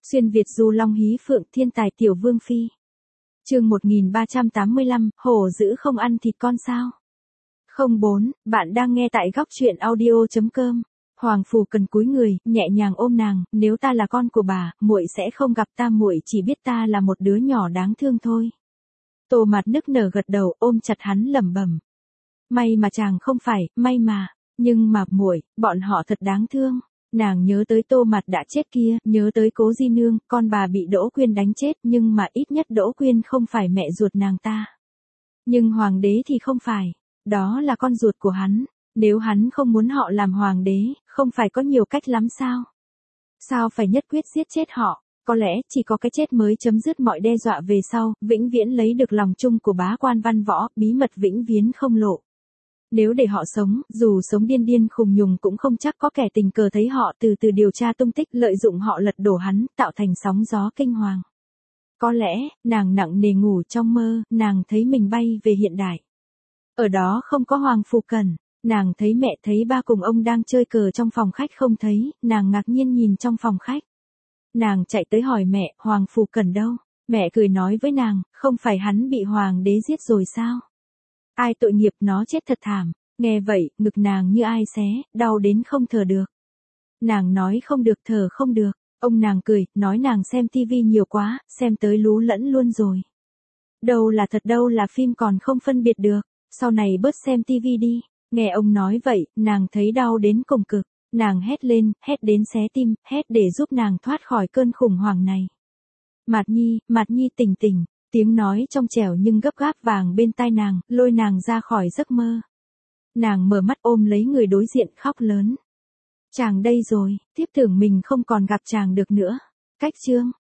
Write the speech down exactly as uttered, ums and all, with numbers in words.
Xuyên Việt du long hí phượng thiên tài tiểu vương phi. Chương một nghìn ba trăm tám mươi lăm, hổ dữ không ăn thịt con sao? không bốn, bạn đang nghe tại góc truyện audio chấm com. Hoàng Phủ Cần cúi người, nhẹ nhàng ôm nàng, nếu ta là con của bà, muội sẽ không gặp ta, muội chỉ biết ta là một đứa nhỏ đáng thương thôi. Tô Mạt nức nở gật đầu, ôm chặt hắn lẩm bẩm. May mà chàng không phải, may mà, nhưng mà muội, bọn họ thật đáng thương. Nàng nhớ tới Tô Mạt đã chết kia, nhớ tới Cố Di Nương, con bà bị Đỗ Quyên đánh chết, nhưng mà ít nhất Đỗ Quyên không phải mẹ ruột nàng ta. Nhưng hoàng đế thì không phải, đó là con ruột của hắn, nếu hắn không muốn họ làm hoàng đế, không phải có nhiều cách lắm sao? Sao phải nhất quyết giết chết họ, có lẽ chỉ có cái chết mới chấm dứt mọi đe dọa về sau, vĩnh viễn lấy được lòng chung của bá quan văn võ, bí mật vĩnh viễn không lộ. Nếu để họ sống, dù sống điên điên khùng nhùng cũng không chắc có kẻ tình cờ thấy họ từ từ điều tra tung tích, lợi dụng họ lật đổ hắn, tạo thành sóng gió kinh hoàng. Có lẽ, nàng nặng nề ngủ trong mơ, nàng thấy mình bay về hiện đại. Ở đó không có Hoàng Phủ Cần, nàng thấy mẹ thấy ba cùng ông đang chơi cờ trong phòng khách không thấy, nàng ngạc nhiên nhìn trong phòng khách. Nàng chạy tới hỏi mẹ, Hoàng Phủ Cần đâu? Mẹ cười nói với nàng, không phải hắn bị hoàng đế giết rồi sao? Ai tội nghiệp, nó chết thật thảm. Nghe vậy, ngực nàng như ai xé, đau đến không thở được. Nàng nói không được, thở không được. Ông nàng cười, nói nàng xem tivi nhiều quá, xem tới lú lẫn luôn rồi. Đâu là thật đâu là phim còn không phân biệt được, sau này bớt xem tivi đi. Nghe ông nói vậy, nàng thấy đau đến cùng cực. Nàng hét lên, hét đến xé tim, hét để giúp nàng thoát khỏi cơn khủng hoảng này. Mạt Nhi, Mạt Nhi tỉnh tỉnh. Tiếng nói trong trẻo nhưng gấp gáp vàng bên tai nàng, lôi nàng ra khỏi giấc mơ. Nàng mở mắt ôm lấy người đối diện khóc lớn. Chàng đây rồi, tiếp tưởng mình không còn gặp chàng được nữa. Cách chương.